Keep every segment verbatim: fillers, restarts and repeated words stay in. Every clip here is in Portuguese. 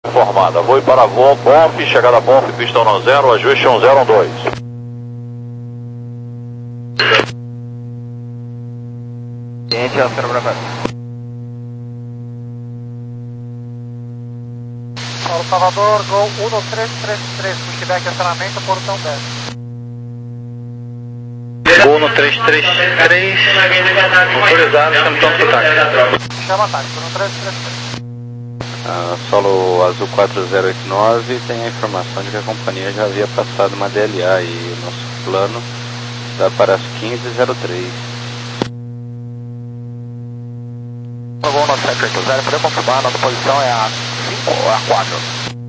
Informada, vou para a Bonf, chegada a Bonf, pistão não zero, ajuste um zero um dois. Gente, Alcero Bravato. Paulo Salvador, Gol um três três três, pushback acionamento, portão dez. Gol no três três três, autorizado, chama então o táxi. Chama táxi, um três três três. Uh, solo Azul quatro zero oito nove tem a informação de que a companhia já havia passado uma D L A e o nosso plano dá para as quinze e zero três. Gol no sete oito zero, poder confirmar, nossa posição é a cinco ou a quatro?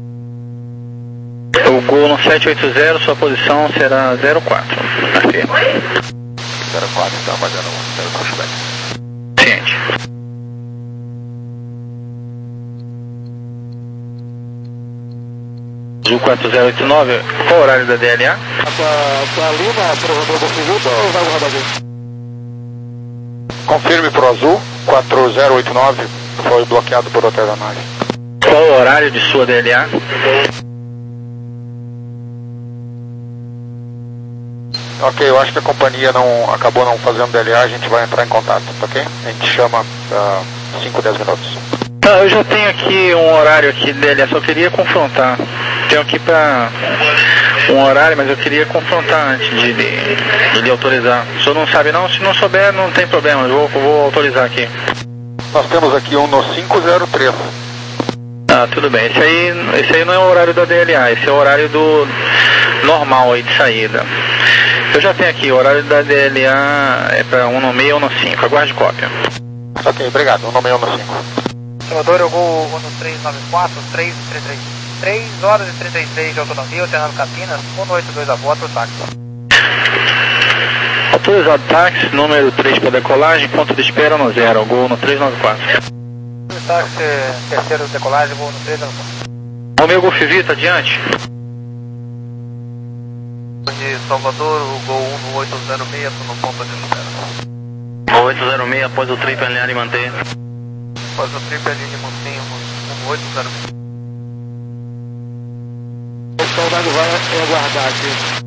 O Gol no sete oito zero, sua posição será zero quatro. Afirma. zero quatro, então, fazendo um pushback. Ciente. Azul quatro zero oito nove, qual o horário da D L A? Para a Lima, para o Rodrigo Filipe ou vai rodar aqui? Confirme para o Azul, quatro zero oito nove, foi bloqueado por outra aeronave. Qual o horário de sua D L A? Ok, eu acho que a companhia não acabou não fazendo D L A, a gente vai entrar em contato, ok? A gente chama uh, cinco, dez minutos. Tá, eu já tenho aqui um horário aqui de D L A, só queria confrontar. Tenho aqui para um horário, mas eu queria confrontar antes de, de, de lhe autorizar. O senhor não sabe não? Se não souber, não tem problema, eu vou, vou autorizar aqui. Nós temos aqui um no cinco zero três. Ah, tudo bem. Esse aí, esse aí não é o horário da D L A, esse é o horário do normal aí de saída. Eu já tenho aqui, o horário da D L A é para um no meio ou no cinco, aguarde cópia. Ok, obrigado, um no meio ou no cinco. Salvador, eu vou um três nove quatro, três três três. três horas e trinta e seis de autonomia, alternando Campinas, um oito dois a bordo, o táxi. Autorizado táxi, número três para decolagem, ponto de espera no zero, Gol no três nove quatro. Táxi, terceiro de decolagem, voo no três nove quatro. Romeu Golf Vita, adiante. De Salvador, o Gol um no oito zero seis, no ponto de zero. Gol oito zero seis, após o trip alinhar e manter. Após o trip ali de mantenho, no oito zero seis. O soldado vai aguardar aqui.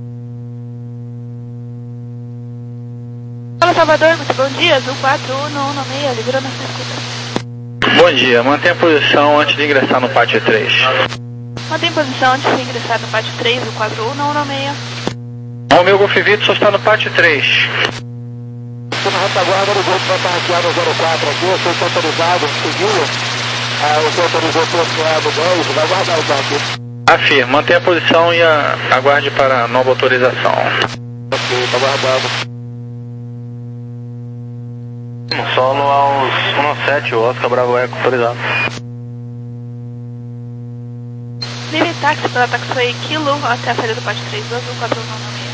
Fala Salvador, muito bom dia, Azul quatro um um seis, livrando a sua escuta. Bom dia, mantenha a posição antes de ingressar no pátio três. Mantém posição antes de ingressar no pátio três, o quatro um um seis. Romeu Golf Vito só está no pátio três. Estou na retaguarda do grupo, vai estar hackeado no zero quatro aqui, eu sou autorizado, seguindo. Ah, o senhor autorizou o posto dez, vai guardar o banco. Afirma, mantenha a posição e a, aguarde para a nova autorização. Ok, está guardado. Solo aos um sete, o Oscar Bravo Eco autorizado. Livre táxi pela taxiway Kilo até a saída do pátio três, Azul quatro um um seis.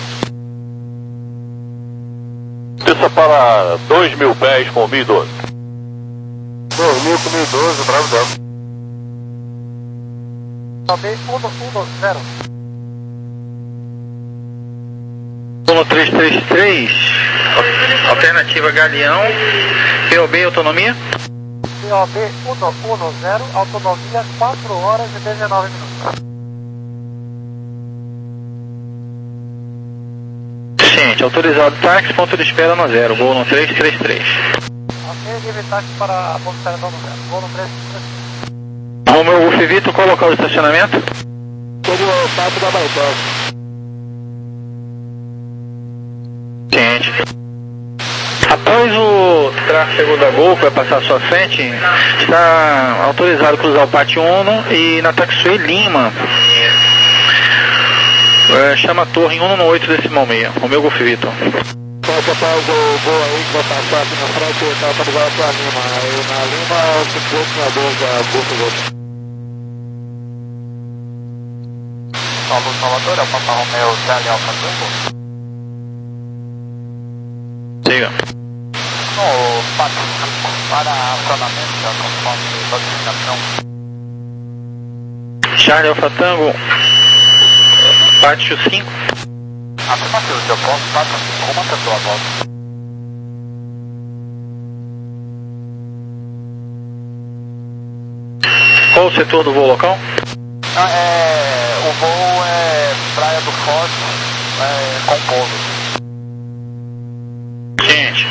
Pista para dois mil pés com mil e doze. dois mil com mil e doze, Bravo Delta. Também um um zero. um três três três, alternativa Galeão, P O B autonomia? P O B um um zero, autonomia quatro horas e dezenove minutos. Ciente, autorizado táxi, ponto de espera no zero, Gol no três três três. Ok, livre táxi para a posição no zero, Gol no três três três. Romeu Golf Vito, qual o local de estacionamento? Todo o papo da Baitosa. Ciente. Após o tráfego da Gol que vai passar à sua frente, está autorizado cruzar o Pátio Uno e na taxiway Lima. É, chama a torre em um no oito decimal seis, Romeu Golf Vito. Pode apagar o Gol aí que vai passar aqui na frente, está autorizado para a Lima. Aí na Lima, o cinco oito na doze da Golf Gol. Paulo Salvador, é o Papa Romeu Charlie Alfa Tango. Siga. No pátio para acionamento da conforme notificação. Charlie Alfa Tango, pátio cinco. Afirmativo, seu ponto passa com uma pessoa a volta. Qual o setor do voo local? Ah, é, o voo é Praia do Forte, é, com pouso. Gente.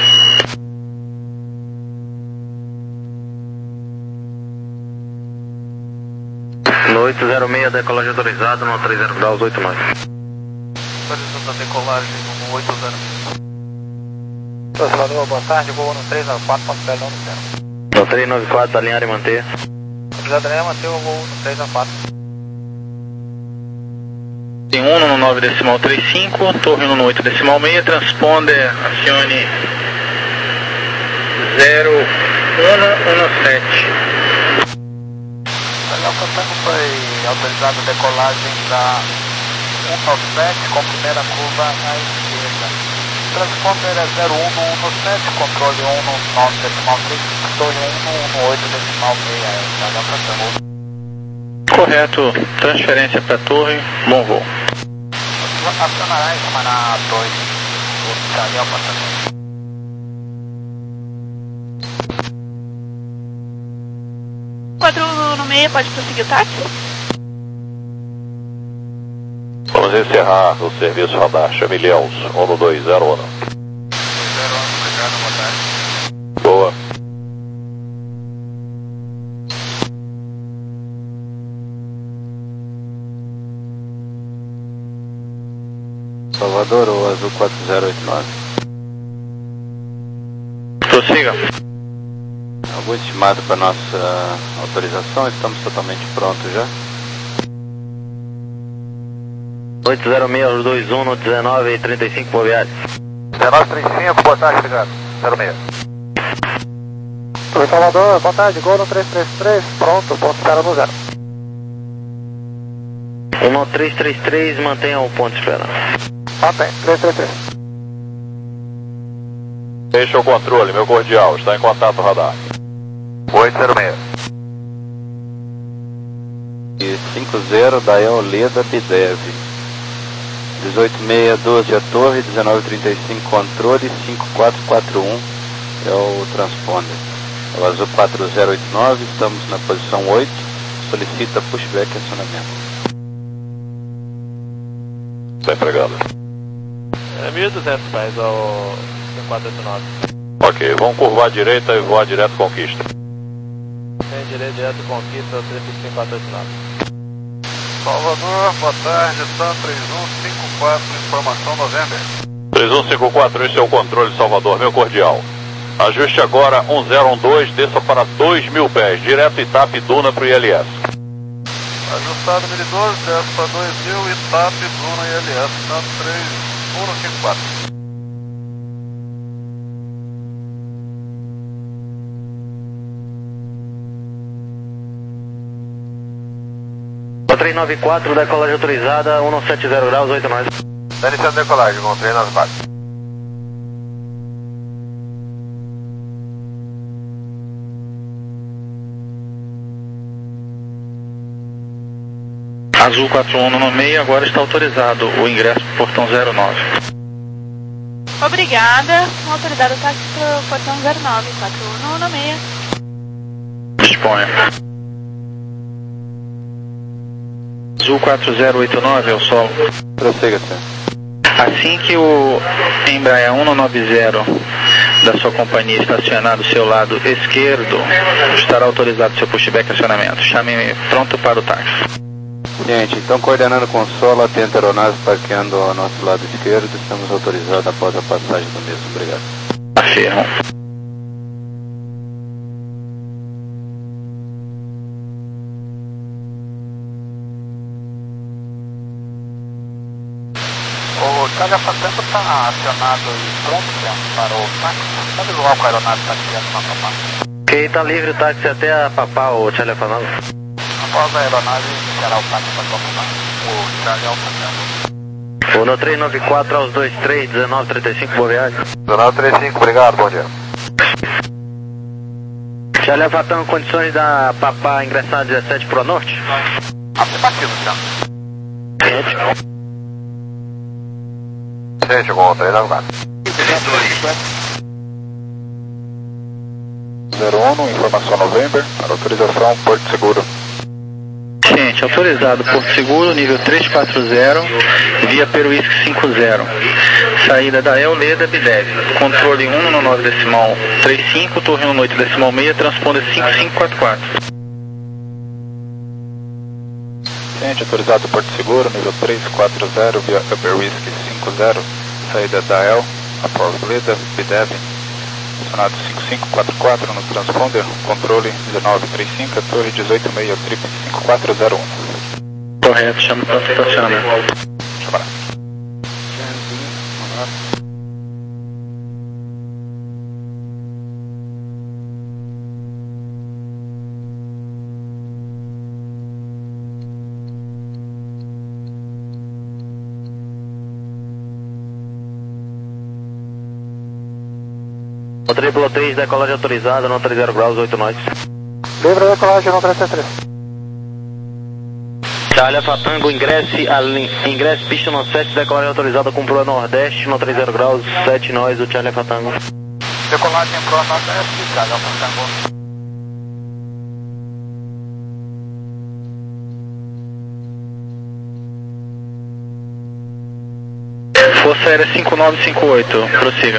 No oito zero seis, decolagem autorizada, no três zero graus, oito nove. Autorizando a decolagem no oito zero seis. Salvador, boa tarde, voo no três nove quatro, ponto zero no zero. No três nove quatro, alinhar e manter. Autorizado a manter o voo no três nove quatro. Tem um no nove decimal trinta e cinco, torre no oito decimal seis, transponder, acione zero um um sete. O Fantasma foi autorizado a decolagem da cento e noventa e sete com primeira curva à esquerda. Transponder é zero um um sete, controle um no nove decimal três, torre um no oito decimal seis. Correto, transferência para torre, bom voo. Acionará em cima na torre, o Charlie Alpha. quatro um no meio, pode prosseguir o táxi? Vamos encerrar o serviço radar. Chame Ilhéus, um no dois zero um. Boa. Salvador, o Azul quatro zero oito nove. Prossiga. Algum estimado para nossa autorização? Estamos totalmente prontos já. oito zero seis, dois um no dezenove e trinta e cinco, boa viagem. dezenove trinta e cinco, boa tarde, obrigado. zero seis. Oi, Salvador, boa tarde, gol no três três três, pronto, ponto espera no zero. um no três três três, mantenha o ponto esperando. Mantém, três três três. Deixa o controle, meu cordial. Está em contato radar. oito zero seis. E cinco zero, Dael Leda Bidev. dezoito seis, doze a torre, dezenove trinta e cinco controle, cinco quatro quatro um é o transponder. É o Azul quatro zero oito nove, estamos na posição oito, solicita pushback e acionamento. Está empregado. É mil e duzentos pés ao quatro oito nove. Ok, vamos curvar à direita e voar direto Conquista. Tem direito direto Conquista, três cinco quatro oito nove. Salvador, boa tarde, Sun três um cinco quatro, informação November. três um cinco quatro, esse é o controle Salvador, meu cordial. Ajuste agora um zero um dois, desça para dois mil pés, direto Itap Duna para o I L S. Ajustado mil e doze, desce para dois mil, Itap Duna I L S, Sun três um cinco quatro. três nove quatro, decolagem autorizada, um sete zero graus, oito nove. Está iniciando a decolagem, com três nove quatro. Azul quatro um no meio, agora está autorizado o ingresso para o portão zero nove. Obrigada. Autorizado o táxi para o portão zero nove, quatro um no meio. Disponha. Azul quatro zero oito nove, é o solo. Prossiga, senhor. Assim que o Embraer um nove zero da sua companhia estacionar do seu lado esquerdo, estará autorizado seu pushback acionamento. Chame pronto para o táxi. Gente, então coordenando com o solo, atenta a aeronave parqueando ao nosso lado esquerdo, estamos autorizados após a passagem do mesmo. Obrigado. Afirmo. O Charlie Fantasma está acionado e pronto para o táxi. Sabe o local que a aeronave está criando na Papá? Ok, tá livre o táxi até a Papá, o Charlie Fantasma. Após a aeronave iniciará o táxi para Papá, o Charlie Fantasma. O no três nove quatro aos dois três, dezenove trinta e cinco, boa viagem. dezenove trinta e cinco, obrigado, bom dia. Charlie Fantasma, condições da Papá ingressar dezessete pro norte? Afirmativo, Charlie. Gente. Gente, com três nove quatro. zero um, informação November, para autorização, Porto Seguro. Sim. Tenente, autorizado Porto Seguro, nível trezentos e quarenta, via Peruísque cinquenta. Saída da Eoleda, Bidev. Controle um no nove decimal trinta e cinco, torre um oito decimal seis, transponder cinco cinco quatro quatro. Tenente, autorizado Porto Seguro, nível trezentos e quarenta, via Upper Whisky cinquenta, saída da El, após Leda, Bidev, acionado cinco cinco quatro quatro no transponder, controle dezenove trinta e cinco, torre dezoito seis, trip cinco quatro zero um. Correto, chama para estacionamento. Chama lá. O triplo três, decolagem autorizada, não trinta graus, oito nós. Livre decolagem, não trinta e três. Charlie Alfa Tango, ingresse, a lin... ingresse pista no sete, decolagem autorizada com proa nordeste, não trinta graus, sete nós, o Charlie Alfa Tango. Decolagem proa nordeste, Charlie Alfa Tango. Força Aérea cinco nove cinco oito, prossiga.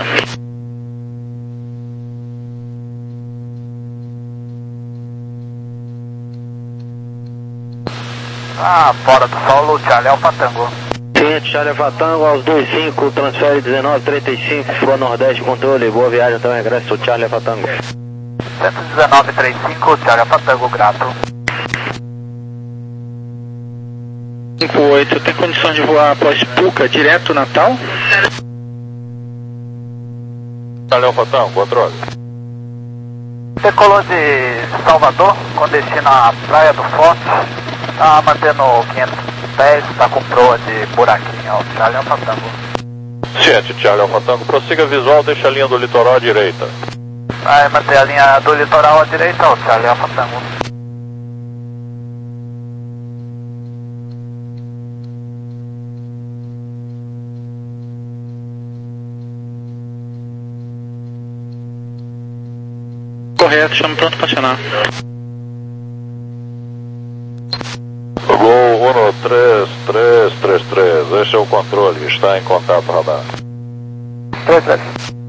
Ah, fora do solo, Charlie Alfa Tango. Cliente Charlie Alfa Tango, aos dois cinco, transfere dezenove trinta e cinco, proa nordeste, controle, boa viagem até o regresso, o Charlie Alfa Tango. cento e dezenove trinta e cinco, Charlie Alfa Tango, grato. cinco oito, tem condições de voar após Puca, direto Natal? Charlie Alfa Tango, controle. Decolou de Salvador, com destino à Praia do Forte. Tá mantendo quinhentos pés, tá com proa de buraquinho, ó, Charlie Alfa Tango. sete, Charlie Alfa Tango, prossiga visual, deixa a linha do litoral à direita. Vai manter a linha do litoral à direita, ó, Charlie Alfa Tango. Correto, chama pronto para acionar. Gol um três três três três, este é o controle, está em contato radar. três três.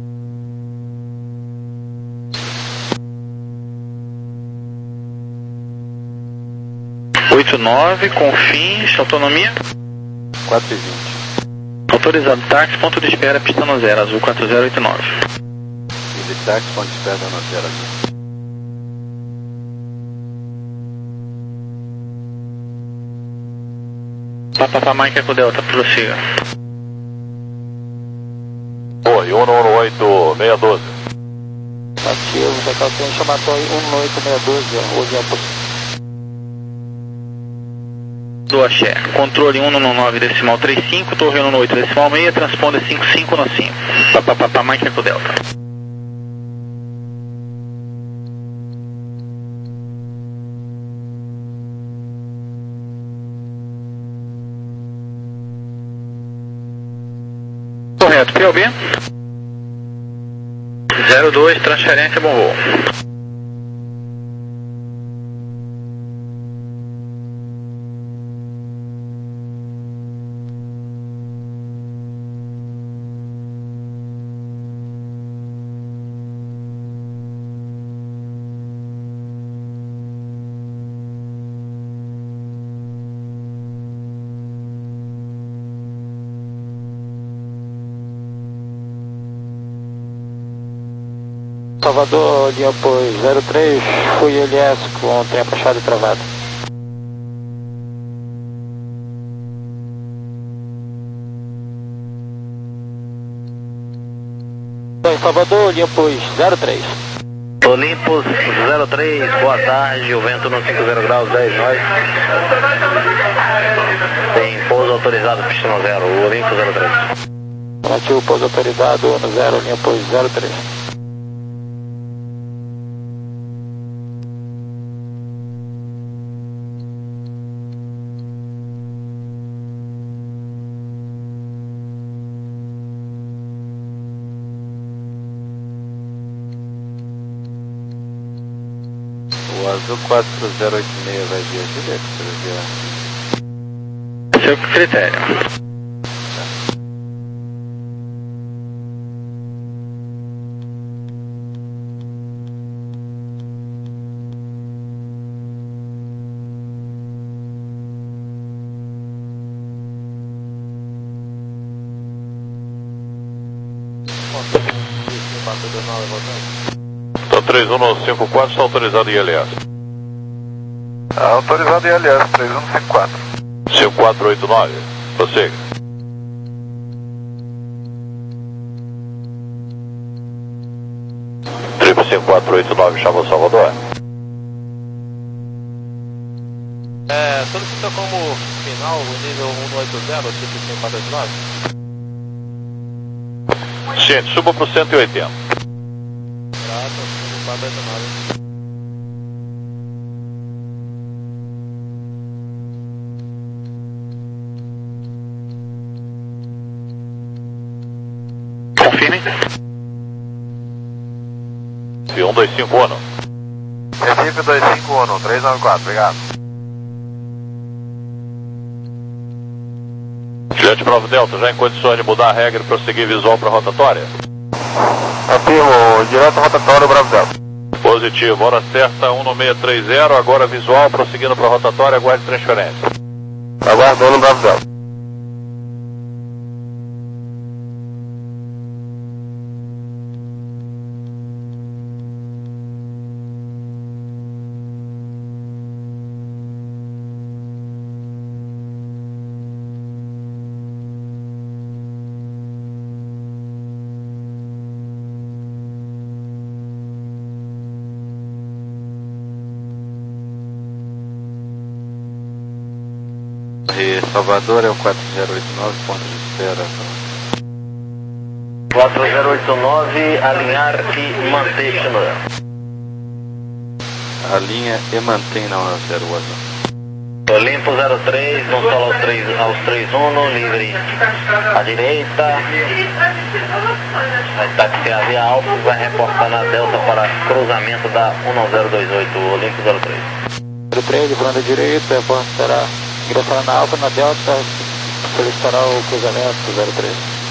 oito nove, com fins, autonomia? quatro e vinte. Autorizado táxi, ponto de espera, pista no zero, azul quatro zero oito nove. E de táxi, ponto de espera no zero aqui. Papapá Mike Eco Delta, prossiga. Oi, um um oito seis doze. Ativo, decalção chamatório um oito seis doze, hoje é possível. Do Axé, controle um nove decimal trinta e cinco, torre um oito decimal seis, transponder cinco cinco no cinco. Papapá Mike Eco Delta. Correto, P O B zero dois, transferência, bom voo. Salvador, linha apoio zero três, fui L S com trem fechado e travado. Em Salvador, linha apoio zero três. Olympus zero três, boa tarde, o vento no cinquenta graus, dez nós. Tem pouso autorizado, pista no zero, o Olympus zero três. Ativo, pouso autorizado no zero, linha apoio zero três. O Azul quatro zero oito seis vai vir direto, Seu critério. Então três um nove cinco quatro está autorizado em I L S. Autorizado em I L S, três um cinco quatro. cinco quatro oito nove, prossiga. Triple cinco quatro oito nove, chamou Salvador. É, solicita como final o nível um oito zero, tipo cinco quatro oito nove? Gente, suba para o cento e oitenta. Prato, cinco quatro oito nove. Confirme. um dois cinco um. Recife dois cinco um, três nove quatro, obrigado. Juliette Bravo Delta, já em condições de mudar a regra e prosseguir visual para a rotatória? Afirmo, direto rotatório Bravo Delta. Positivo, hora certa um nove seis três zero, agora visual, prosseguindo para a rotatória, aguarde transferência. Aguardando Bravo Delta. E Salvador é o quatro zero oito nove, ponto de espera. quatro zero oito nove, alinhar e manter chinura. A linha e mantém na hora zero, Azul. Limpo zero três, no solo aos três, aos três um, livre à direita. Vai taxiar via Alfa, vai reportar na Delta para cruzamento da um nove zero dois oito, Limpo zero três. zero três, livrando à direita, reportará ingressar na Alfa, na Delta, solicitará o cruzamento zero três.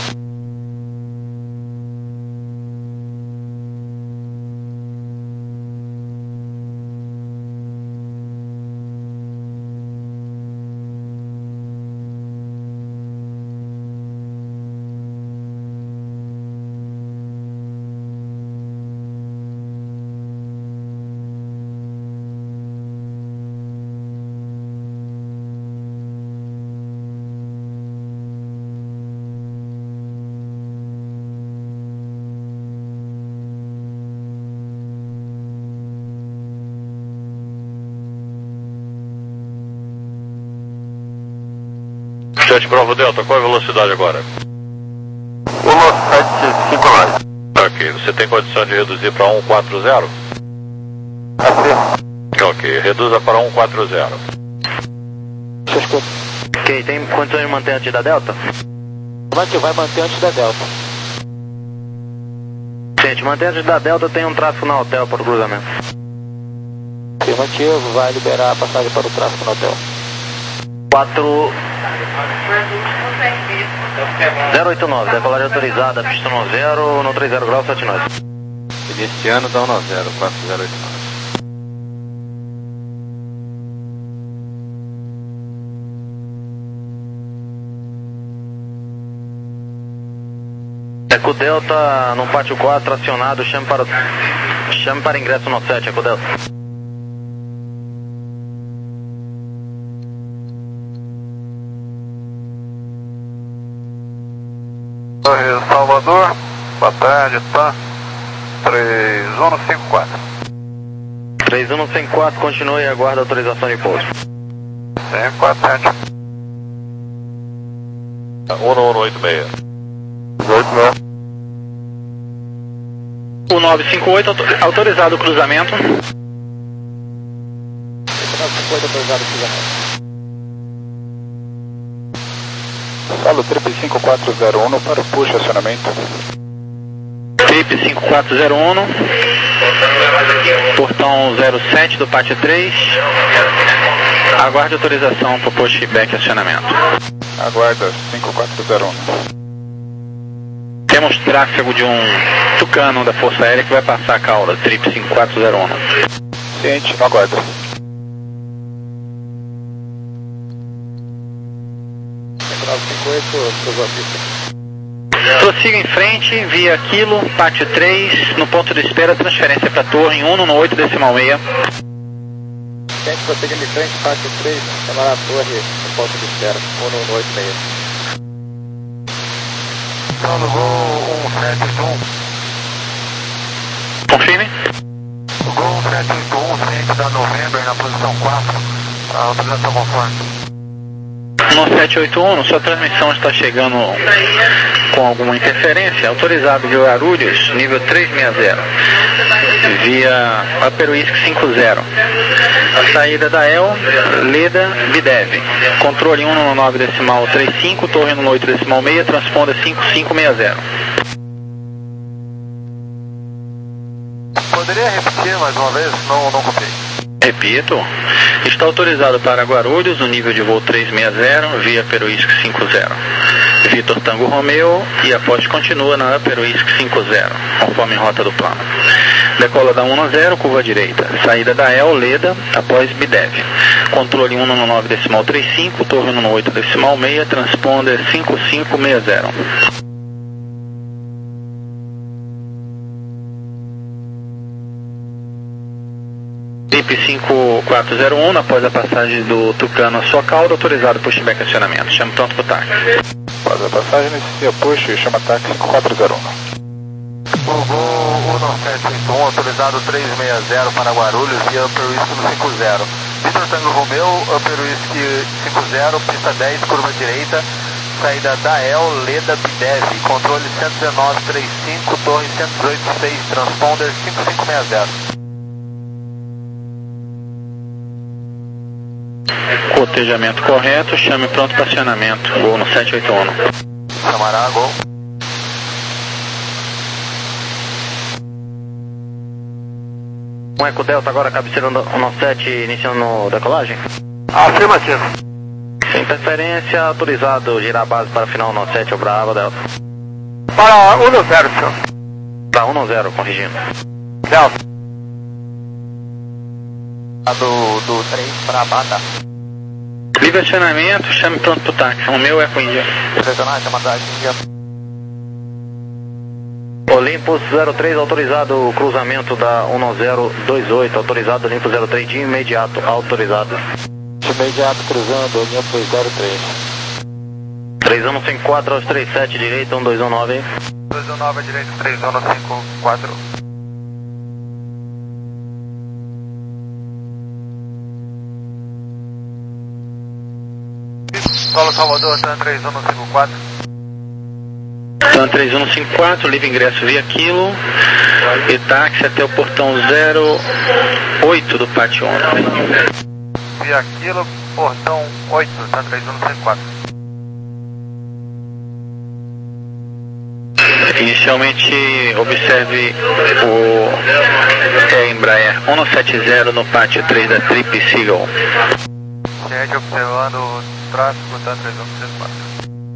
Juliette Bravo Delta, qual é a velocidade agora? um sete cinco nove. Ok, você tem condição de reduzir para um quatro zero? Afirmo. Ok, reduza para um quatro zero. Ok, tem condições de manter antes da Delta? Vai que vai manter antes da Delta. Gente, manter antes da Delta, tem um tráfego na hotel para o cruzamento. Afirmativo, vai liberar a passagem para o tráfego no hotel. quatro zero oito nove, decolagem autorizada, pista no zero, no três zero graus, sete nove. Iniciando da um nove zero, quatro zero oito nove. Eco Delta, no pátio quatro, acionado, chame para, chame para ingresso no sete, Eco Delta. Salvador, boa tarde, tá? três um cinco quatro. três um cinco quatro, continue e aguarda a autorização de pouso. cinco quatro sete. um nove oito seis. oito nove. O nove cinco oito, autorizado o cruzamento. nove cinco oito, autorizado o cruzamento. Salo Trip cinco quatro zero um para o push acionamento. Trip cinco quatro zero um. Portão zero sete do pátio três. Aguarde autorização para o pushback e acionamento. Aguarda cinco quatro zero um. Temos tráfego de um Tucano da Força Aérea que vai passar a cauda, trip cinco quatro zero um. Ciente, aguarda. nove cinco oito, cruzou a pista. Prossiga em frente, via Kilo, pátio três, no ponto de espera, transferência para torre em um no oito decimal seis. Gente, prosseguindo em frente, pátio três, chamar a torre no ponto de espera, um no oito seis. Solo Gol um sete oito um. Confirme. Gol um sete oito um, frente da November, na posição quatro. A autorização conforme. No sete oito um, sua transmissão está chegando com alguma interferência. Autorizado de Guarulhos, nível trezentos e sessenta. Via Aperuísc cinquenta. Saída da E L, Leda, Videv. Controle um no nove decimal trinta e cinco, torre no oito decimal seis, transponder cinco cinco seis zero. Poderia repetir mais uma vez? Não, não copiei. Repito, está autorizado para Guarulhos, no nível de voo trezentos e sessenta, via Aperuísc cinquenta. Vitor Tango Romeo e a poste continua na Aperuísc cinquenta, conforme rota do plano. Decola da um zero, curva direita. Saída da E L, Leda, após Bidev. Controle um no nove decimal trinta e cinco, torre no oito decimal seis, transponder cinco cinco seis zero. Trip cinco quatro zero um, após a passagem do Tucano à sua cauda, autorizado pushback acionamento. Chame pronto para o táxi. Após a passagem, inicia push e chama táxi cinco quatro zero um. Gol um sete oito um, autorizado trezentos e sessenta para Guarulhos e Upper Whisky no cinquenta. Vitor Tango Romeo, Upper Whisky cinquenta, pista dez, curva direita. Saída da E L, Leda, Bidev, controle cento e dezenove trinta e cinco, torre cento e dezoito seis, transponder cinco cinco seis zero. Cotejamento correto, chame pronto para acionamento. Gol no sete oito um. Chamará, gol. Um Eco Delta agora, cabeceira um sete, iniciando decolagem? Afirmativo. Sem interferência, autorizado, girar a base para final um sete, o Bravo, Delta. Para um zero, senhor. Para um zero, corrigindo. Delta. Do, do três para a banda. Livre acionamento, chame pronto para o táxi. O meu é com Índia. Direcionar, chamada Índia. Olympus zero três, autorizado o cruzamento da um zero dois oito, autorizado Olympus zero três de imediato, autorizado. De imediato cruzando, Olympus zero três. três um cinco quatro aos trinta e sete, direita, um dois um nove. dois um nove, direita, três um cinco quatro. Solo Salvador, TAN três um cinco quatro. TAN três um cinco quatro, livre ingresso via Kilo e táxi até o portão zero oito do pátio onze. Via Kilo, portão oito, TAN três um cinco quatro. Inicialmente, observe o é, Embraer um sete zero no pátio três da Trip Seagull. Gente, observando o tráfego, TAN três um cinco quatro.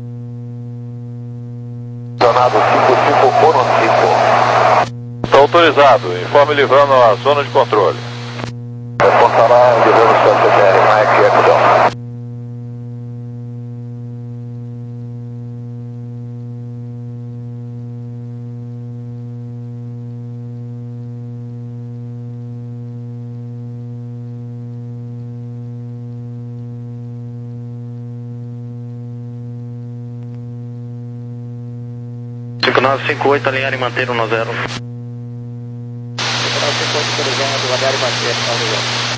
Tornado cinco cinco um cinco. Está autorizado, informe livrando a zona de controle. Respondará livrando o Santa Terra, Mike Echo. cinco nove cinco oito, alinhar e manter um zero. cinco nove cinco oito, autorizado, alinhar e manter um zero.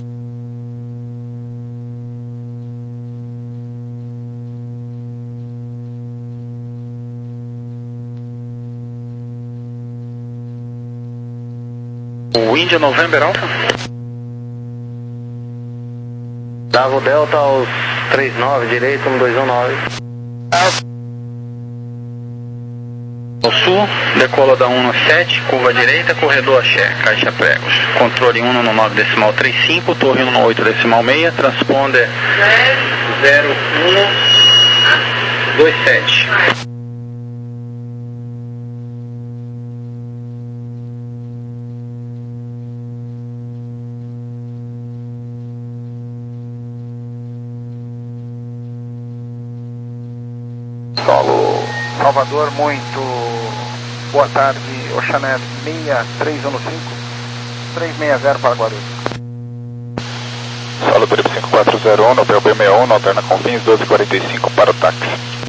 O India November Alpha. Bravo Delta aos trinta e nove, direito, um dois um nove. Ao sul, decola da um no sete, curva direita, corredor axé, caixa pregos. Controle um no nove decimal trinta e cinco, torre um no oito decimal seis, transponder zero um dois sete. Solo Salvador, muito boa tarde, Oceaner seis três um cinco, três seis zero para Guarulhos. Solo Turismo cinco quatro zero um, no P B sessenta e um, no Alterna Confins doze quarenta e cinco para o táxi.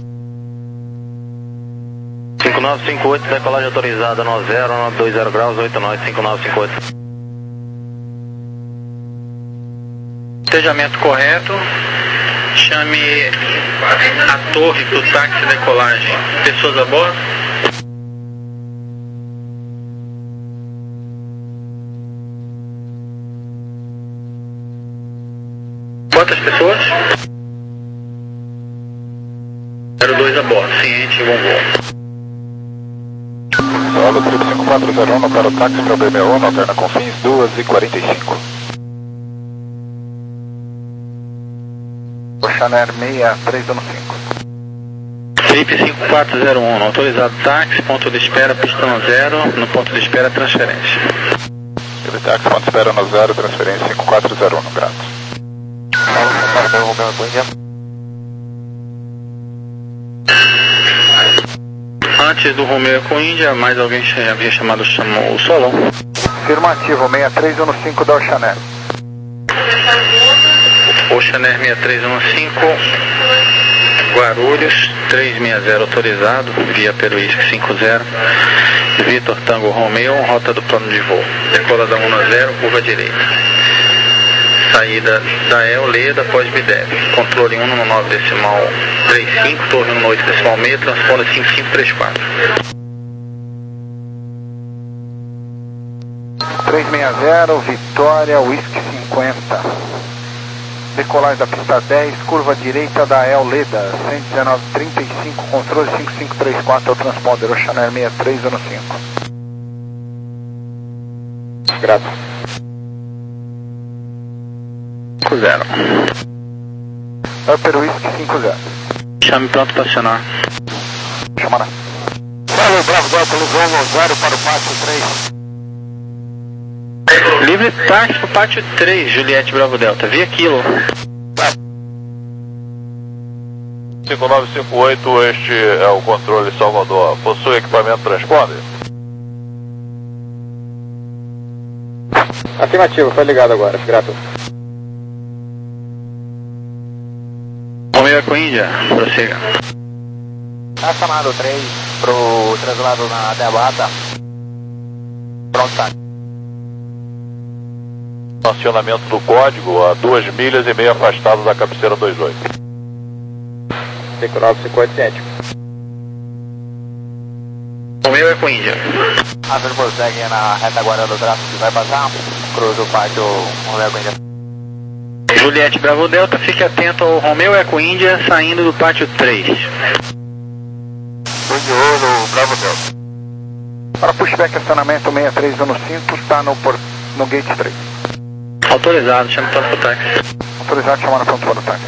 cinco nove cinco oito, decolagem autorizada no zero nove dois zero graus, oito nove cinco nove cinco oito. Estejamento correto. Chame a torre do táxi decolagem. Pessoas a bordo? Quantas pessoas? zero dois a bordo, ciente, bom voo. Solo Turismo cinco quatro zero um, no para o táxi para o B M U, no Alterna Confins duas e quarenta e cinco. Oceaner seis três um cinco. Felipe cinco quatro zero um, no autorizado táxi, ponto de espera, pista no zero, no ponto de espera, transferência. Felipe táxi, ponto de espera no zero, transferência cinco quatro zero um, no grato. Antes do Romeo com Índia, mais alguém havia chamado chamou o Solon? Afirmativo, seis três um cinco da Oceaner. Oceaner seis três um cinco, Guarulhos, três seis zero autorizado, via Peruísque cinco zero, Vitor Tango Romeo, rota do plano de voo. Decola da um no zero, curva direita. Saída da El Leda após Bidev. Controle um no nove decimal trinta e cinco, torre um no oito decimal seis, transponder cinco cinco três quatro. três seis zero, Vitória, Whisky cinquenta. Decolagem da pista dez, curva direita da El Leda, cento e dezenove trinta e cinco, controle cinco cinco três quatro, é o transponder, Oceaner seis três um cinco. Grato. cinco zero. Upper Whisky cinco zero. Chame pronto para acionar. Chamará. Bravo, Bravo, Delta, Luzão, zero para o pátio três. Livre táxi para o pátio três, Juliette Bravo Delta, via Kilo. cinco nove cinco oito, este é o controle Salvador. Possui equipamento transponder? Afirmativo, foi ligado agora, grato. Romeo com Índia, prossiga. Tá chamado três pro translado na Debata. Pronto, tá. Acionamento do código a duas milhas e meia afastado da cabeceira vinte e oito. cinco nove cinco oito sete. Romeo é com Índia. A Verbo segue na retaguarda do tráfego que vai passar. Cruza o pátio Romeo com Índia. Juliette Bravo Delta, fique atento ao Romeo é com Índia saindo do pátio três. Olho, Bravo Delta. Para pushback acionamento seis três um cinco, está no, por, no gate três. Autorizado, chama pronto para o táxi. Autorizado, chamar pronto para o táxi.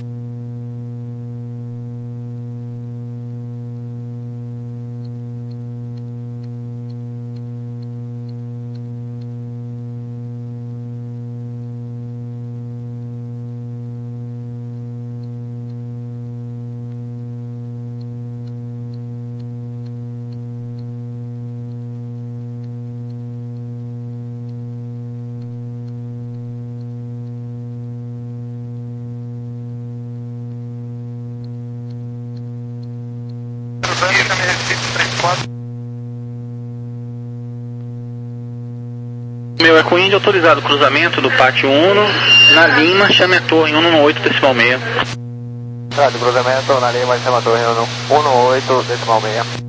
Meu é com Índia, autorizado cruzamento do pátio um na Lima, chame a torre um no oito decimal seis. Cruzamento na Lima, chama a torre um no oito decimal seis.